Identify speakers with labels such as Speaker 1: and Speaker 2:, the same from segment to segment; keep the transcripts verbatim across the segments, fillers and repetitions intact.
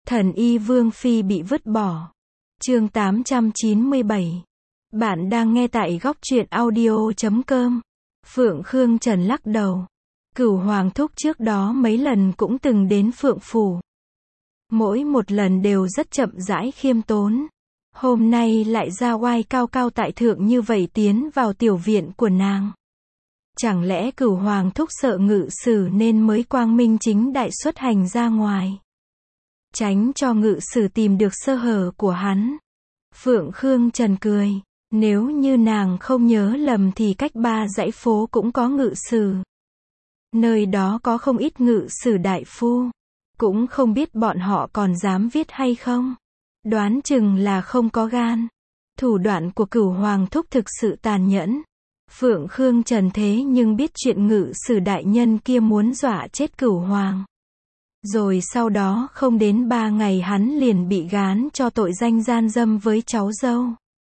Speaker 1: Thần y Vương Phi bị vứt bỏ. Chương tám trăm chín mươi bảy. Bạn đang nghe tại góc truyện audio chấm com. Phượng Khương Trần lắc đầu. Cửu Hoàng thúc trước đó mấy lần cũng từng đến Phượng Phủ. Mỗi một lần đều rất chậm rãi khiêm tốn. Hôm nay lại ra oai cao cao tại thượng như vậy tiến vào tiểu viện của nàng. Chẳng lẽ Cửu Hoàng thúc sợ ngự sử nên mới quang minh chính đại xuất hành ra ngoài, tránh cho ngự sử tìm được sơ hở của hắn. Phượng Khương Trần cười. Nếu như nàng không nhớ lầm thì cách ba dãy phố cũng có ngự sử. Nơi đó có không ít ngự sử đại phu. Cũng không biết bọn họ còn dám viết hay không. Đoán chừng là không có gan. Thủ đoạn của Cửu Hoàng thúc thực sự tàn nhẫn. Phượng Khương Trần thế nhưng biết chuyện ngự sử đại nhân kia muốn dọa chết Cửu Hoàng. Rồi sau đó không đến ba ngày hắn liền bị gán cho tội danh gian dâm với cháu dâu.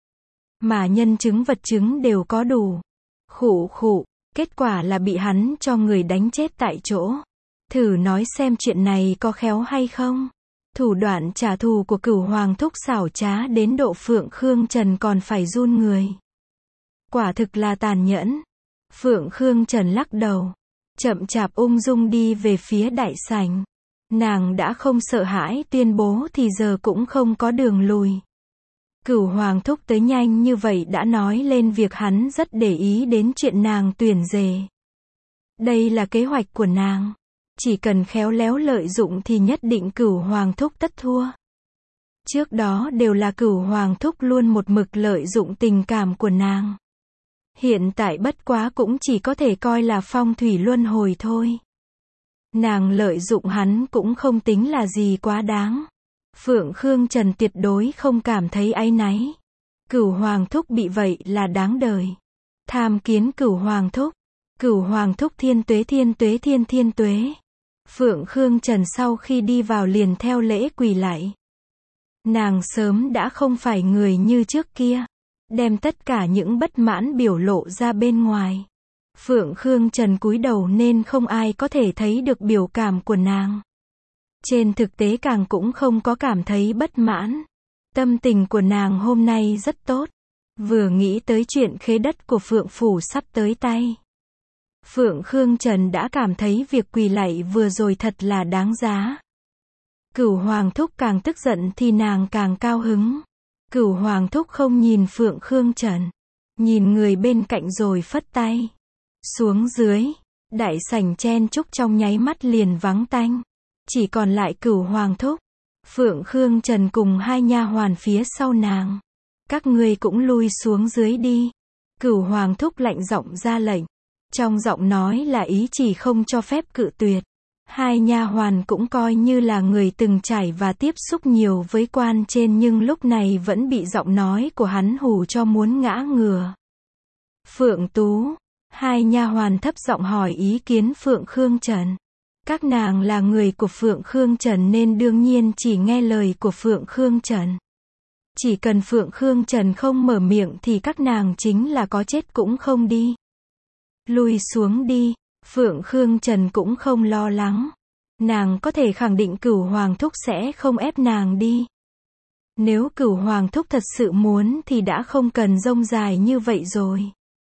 Speaker 1: Mà nhân chứng vật chứng đều có đủ. Khụ khụ, kết quả là bị hắn cho người đánh chết tại chỗ. Thử nói xem chuyện này có khéo hay không. Thủ đoạn trả thù của Cửu Hoàng thúc xảo trá đến độ Phượng Khương Trần còn phải run người. Quả thực là tàn nhẫn. Phượng Khương Trần lắc đầu, chậm chạp ung dung đi về phía đại sảnh. Nàng đã không sợ hãi tuyên bố thì giờ cũng không có đường lùi. Cửu Hoàng thúc tới nhanh như vậy đã nói lên việc hắn rất để ý đến chuyện nàng tuyển rể. Đây là kế hoạch của nàng. Chỉ cần khéo léo lợi dụng thì nhất định Cửu Hoàng thúc tất thua. Trước đó đều là Cửu Hoàng thúc luôn một mực lợi dụng tình cảm của nàng. Hiện tại bất quá cũng chỉ có thể coi là phong thủy luân hồi thôi. Nàng lợi dụng hắn cũng không tính là gì quá đáng. Phượng Khương Trần tuyệt đối không cảm thấy áy náy. Cửu Hoàng thúc bị vậy là đáng đời. Tham kiến Cửu Hoàng thúc. Cửu Hoàng thúc thiên tuế thiên tuế thiên thiên tuế. Phượng Khương Trần sau khi đi vào liền theo lễ quỳ lạy. Nàng sớm đã không phải người như trước kia, đem tất cả những bất mãn biểu lộ ra bên ngoài. Phượng Khương Trần cúi đầu nên không ai có thể thấy được biểu cảm của nàng. Trên thực tế càng cũng không có cảm thấy bất mãn. Tâm tình của nàng hôm nay rất tốt. Vừa nghĩ tới chuyện khế đất của Phượng Phủ sắp tới tay, Phượng Khương Trần đã cảm thấy việc quỳ lạy vừa rồi thật là đáng giá. Cửu Hoàng thúc càng tức giận thì nàng càng cao hứng. Cửu Hoàng thúc không nhìn Phượng Khương Trần, nhìn người bên cạnh rồi phất tay. Xuống dưới, đại sảnh chen chúc trong nháy mắt liền vắng tanh. Chỉ còn lại Cửu Hoàng thúc, Phượng Khương Trần cùng hai nha hoàn phía sau nàng. Các ngươi cũng lui xuống dưới đi. Cửu Hoàng thúc lạnh giọng ra lệnh. Trong giọng nói là ý chỉ không cho phép cự tuyệt. Hai nha hoàn cũng coi như là người từng trải và tiếp xúc nhiều với quan trên nhưng lúc này vẫn bị giọng nói của hắn hù cho muốn ngã ngửa. Phượng Tú, hai nha hoàn thấp giọng hỏi ý kiến Phượng Khương Trần. Các nàng là người của Phượng Khương Trần nên đương nhiên chỉ nghe lời của Phượng Khương Trần. Chỉ cần Phượng Khương Trần không mở miệng thì các nàng chính là có chết cũng không đi. Lui xuống đi. Phượng Khương Trần cũng không lo lắng. Nàng có thể khẳng định Cửu Hoàng thúc sẽ không ép nàng đi. Nếu Cửu Hoàng thúc thật sự muốn thì đã không cần rông dài như vậy rồi.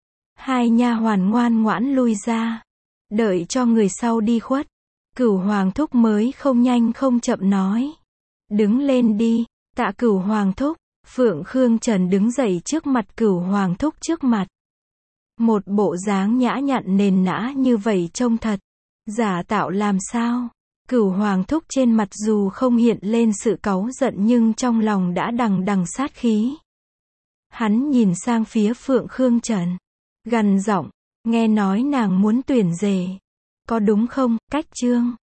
Speaker 1: Hai nha hoàn ngoan ngoãn lui ra, đợi cho người sau đi khuất. Cửu Hoàng thúc mới không nhanh không chậm nói. Đứng lên đi, tạ Cửu Hoàng thúc. Phượng Khương Trần đứng dậy trước mặt Cửu Hoàng thúc trước mặt. Một bộ dáng nhã nhặn nền nã như vậy trông thật giả tạo làm sao. Cửu Hoàng thúc trên mặt dù không hiện lên sự cáu giận nhưng trong lòng đã đằng đằng sát khí. Hắn nhìn sang phía Phượng Khương Trần, gằn giọng, nghe nói nàng muốn tuyển rể, có đúng không? Cách trương,